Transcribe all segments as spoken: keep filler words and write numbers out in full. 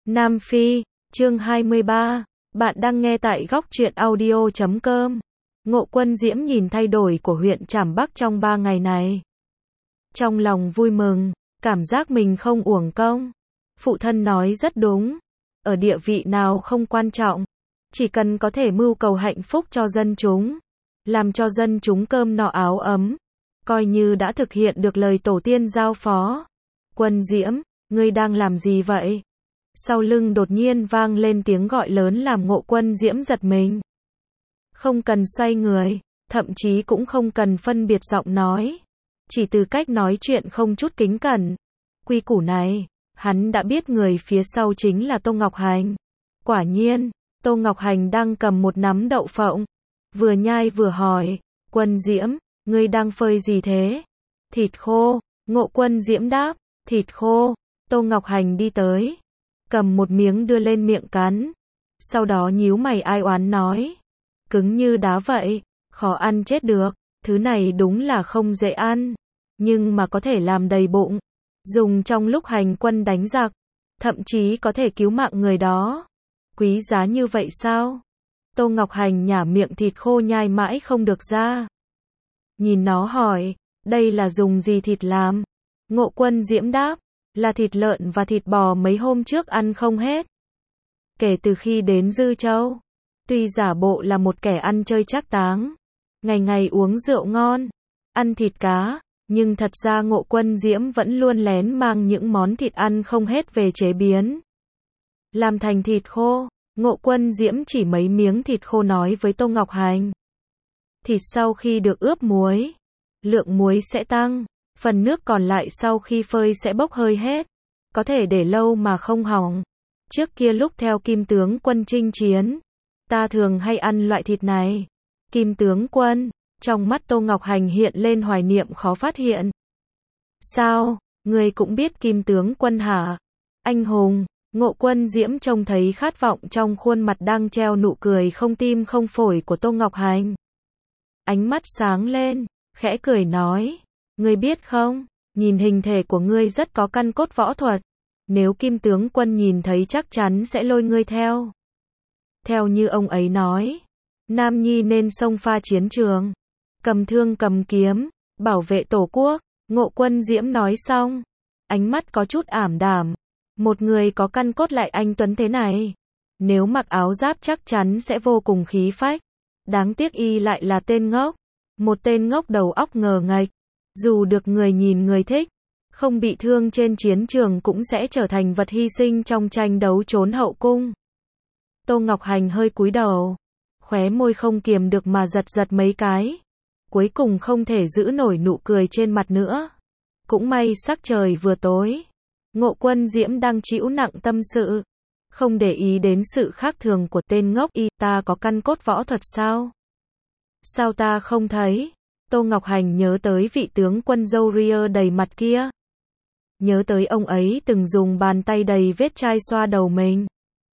Nam Phi, chương hai mươi ba. Bạn đang nghe tại góc truyện audio chấm com. Ngộ Quân Diễm nhìn thay đổi của huyện Trảm Bắc trong ba ngày này. Trong lòng vui mừng, cảm giác mình không uổng công. Phụ thân nói rất đúng. Ở địa vị nào không quan trọng. Chỉ cần có thể mưu cầu hạnh phúc cho dân chúng. Làm cho dân chúng cơm no áo ấm. Coi như đã thực hiện được lời tổ tiên giao phó. Quân Diễm, ngươi đang làm gì vậy? Sau lưng đột nhiên vang lên tiếng gọi lớn làm Ngộ Quân Diễm giật mình. Không cần xoay người, thậm chí cũng không cần phân biệt giọng nói. Chỉ từ cách nói chuyện không chút kính cẩn. Quy củ này, hắn đã biết người phía sau chính là Tô Ngọc Hành. Quả nhiên, Tô Ngọc Hành đang cầm một nắm đậu phộng. Vừa nhai vừa hỏi, Quân Diễm, ngươi đang phơi gì thế? Thịt khô, Ngộ Quân Diễm đáp, thịt khô. Tô Ngọc Hành đi tới, cầm một miếng đưa lên miệng cắn. Sau đó nhíu mày ai oán nói, cứng như đá vậy, khó ăn chết được, thứ này đúng là không dễ ăn, nhưng mà có thể làm đầy bụng, dùng trong lúc hành quân đánh giặc, thậm chí có thể cứu mạng người đó. Quý giá như vậy sao? Tô Ngọc Hành nhả miệng thịt khô nhai mãi không được ra. Nhìn nó hỏi, đây là dùng gì thịt làm? Ngộ Quân Diễm đáp, là thịt lợn và thịt bò mấy hôm trước ăn không hết. Kể từ khi đến Dư Châu, tuy giả bộ là một kẻ ăn chơi trác táng, ngày ngày uống rượu ngon, ăn thịt cá, nhưng thật ra Ngộ Quân Diễm vẫn luôn lén mang những món thịt ăn không hết về chế biến. Làm thành thịt khô, Ngộ Quân Diễm chỉ mấy miếng thịt khô nói với Tô Ngọc Hành. Thịt sau khi được ướp muối, lượng muối sẽ tăng. Phần nước còn lại sau khi phơi sẽ bốc hơi hết. Có thể để lâu mà không hỏng. Trước kia lúc theo Kim tướng quân chinh chiến, ta thường hay ăn loại thịt này. Kim tướng quân, trong mắt Tô Ngọc Hành hiện lên hoài niệm khó phát hiện. Sao, ngươi cũng biết Kim tướng quân hả? Anh hùng, Ngộ Quân Diễm trông thấy khát vọng trong khuôn mặt đang treo nụ cười không tim không phổi của Tô Ngọc Hành. Ánh mắt sáng lên, khẽ cười nói. Ngươi biết không, nhìn hình thể của ngươi rất có căn cốt võ thuật. Nếu Kim tướng quân nhìn thấy chắc chắn sẽ lôi ngươi theo. Theo như ông ấy nói, Nam Nhi nên xông pha chiến trường, cầm thương cầm kiếm, bảo vệ tổ quốc. Ngộ Quân Diễm nói xong, ánh mắt có chút ảm đạm. Một người có căn cốt lại anh tuấn thế này, nếu mặc áo giáp chắc chắn sẽ vô cùng khí phách. Đáng tiếc y lại là tên ngốc, một tên ngốc đầu óc ngờ nghệch. Dù được người nhìn người thích, không bị thương trên chiến trường cũng sẽ trở thành vật hy sinh trong tranh đấu trốn hậu cung. Tô Ngọc Hành hơi cúi đầu, khóe môi không kiềm được mà giật giật mấy cái. Cuối cùng không thể giữ nổi nụ cười trên mặt nữa. Cũng may sắc trời vừa tối. Ngộ Quân Diễm đang chịu nặng tâm sự, không để ý đến sự khác thường của tên ngốc y. Ta có căn cốt võ thuật sao? Sao ta không thấy? Tô Ngọc Hành nhớ tới vị tướng quân râu ria đầy mặt kia. Nhớ tới ông ấy từng dùng bàn tay đầy vết chai xoa đầu mình.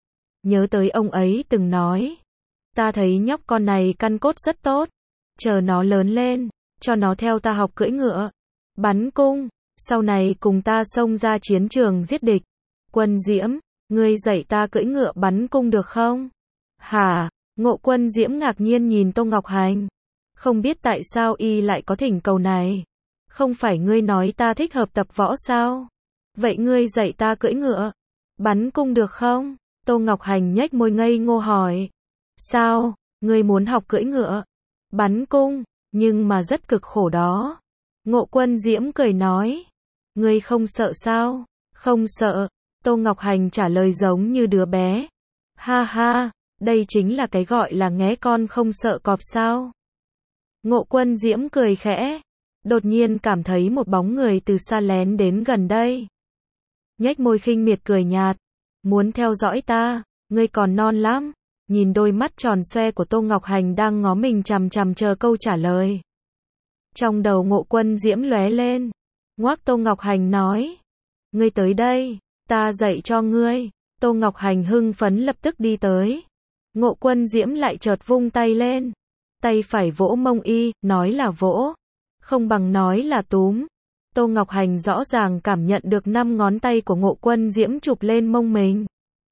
Nhớ tới ông ấy từng nói, ta thấy nhóc con này căn cốt rất tốt. Chờ nó lớn lên, cho nó theo ta học cưỡi ngựa, bắn cung, sau này cùng ta xông ra chiến trường giết địch. Quân Diễm, ngươi dạy ta cưỡi ngựa bắn cung được không? Hả? Ngộ Quân Diễm ngạc nhiên nhìn Tô Ngọc Hành. Không biết tại sao y lại có thỉnh cầu này. Không phải ngươi nói ta thích hợp tập võ sao? Vậy ngươi dạy ta cưỡi ngựa, bắn cung được không? Tô Ngọc Hành nhếch môi ngây ngô hỏi. Sao, ngươi muốn học cưỡi ngựa, bắn cung, nhưng mà rất cực khổ đó. Ngộ Quân Diễm cười nói. Ngươi không sợ sao? Không sợ. Tô Ngọc Hành trả lời giống như đứa bé. Ha ha, đây chính là cái gọi là nghé con không sợ cọp sao? Ngộ Quân Diễm cười khẽ, đột nhiên cảm thấy một bóng người từ xa lén đến gần đây. Nhếch môi khinh miệt cười nhạt, muốn theo dõi ta, ngươi còn non lắm. Nhìn đôi mắt tròn xoe của Tô Ngọc Hành đang ngó mình chằm chằm chờ câu trả lời. Trong đầu Ngộ Quân Diễm lóe lên, ngoác Tô Ngọc Hành nói, ngươi tới đây, ta dạy cho ngươi. Tô Ngọc Hành hưng phấn lập tức đi tới. Ngộ Quân Diễm lại chợt vung tay lên. Tay phải vỗ mông y, nói là vỗ, không bằng nói là túm. Tô Ngọc Hành rõ ràng cảm nhận được năm ngón tay của Ngộ Quân Diễm chụp lên mông mình.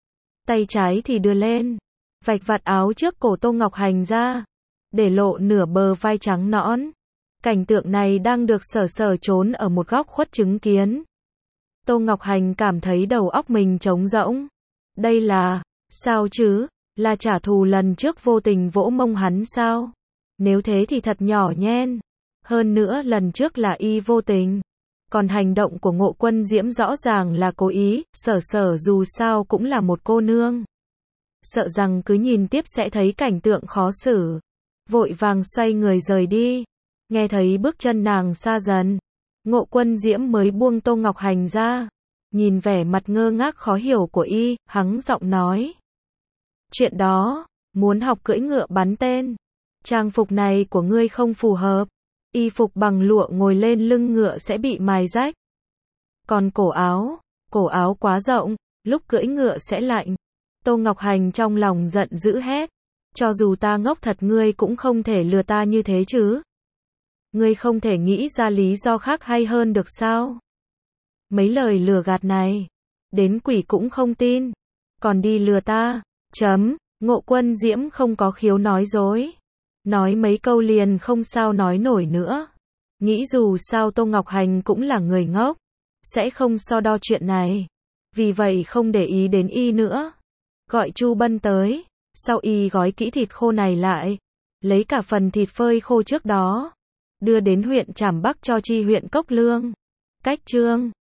tay trái thì đưa lên, vạch vạt áo trước cổ Tô Ngọc Hành ra, để lộ nửa bờ vai trắng nõn. Cảnh tượng này đang được Sở Sở trốn ở một góc khuất chứng kiến. Tô Ngọc Hành cảm thấy đầu óc mình trống rỗng. Đây là, sao chứ, là trả thù lần trước vô tình vỗ mông hắn sao? Nếu thế thì thật nhỏ nhen. Hơn nữa lần trước là y vô tình. Còn hành động của Ngộ Quân Diễm rõ ràng là cố ý, Sở Sở dù sao cũng là một cô nương. Sợ rằng cứ nhìn tiếp sẽ thấy cảnh tượng khó xử. Vội vàng xoay người rời đi. Nghe thấy bước chân nàng xa dần, Ngộ Quân Diễm mới buông Tô Ngọc Hành ra. Nhìn vẻ mặt ngơ ngác khó hiểu của y, hắng giọng nói. Chuyện đó, muốn học cưỡi ngựa bắn tên. Trang phục này của ngươi không phù hợp. Y phục bằng lụa ngồi lên lưng ngựa sẽ bị mài rách. Còn cổ áo, cổ áo quá rộng, lúc cưỡi ngựa sẽ lạnh. Tô Ngọc Hành trong lòng giận dữ hét. Cho dù ta ngốc thật ngươi cũng không thể lừa ta như thế chứ. Ngươi không thể nghĩ ra lý do khác hay hơn được sao? Mấy lời lừa gạt này, đến quỷ cũng không tin. Còn đi lừa ta, chấm, Ngộ Quân Diễm không có khiếu nói dối. Nói mấy câu liền không sao nói nổi nữa. Nghĩ dù sao Tô Ngọc Hành cũng là người ngốc, sẽ không so đo chuyện này. Vì vậy không để ý đến y nữa. Gọi Chu Bân tới, sau y gói kỹ thịt khô này lại, lấy cả phần thịt phơi khô trước đó, đưa đến huyện Trảm Bắc cho chi huyện Cốc Lương. Cách chương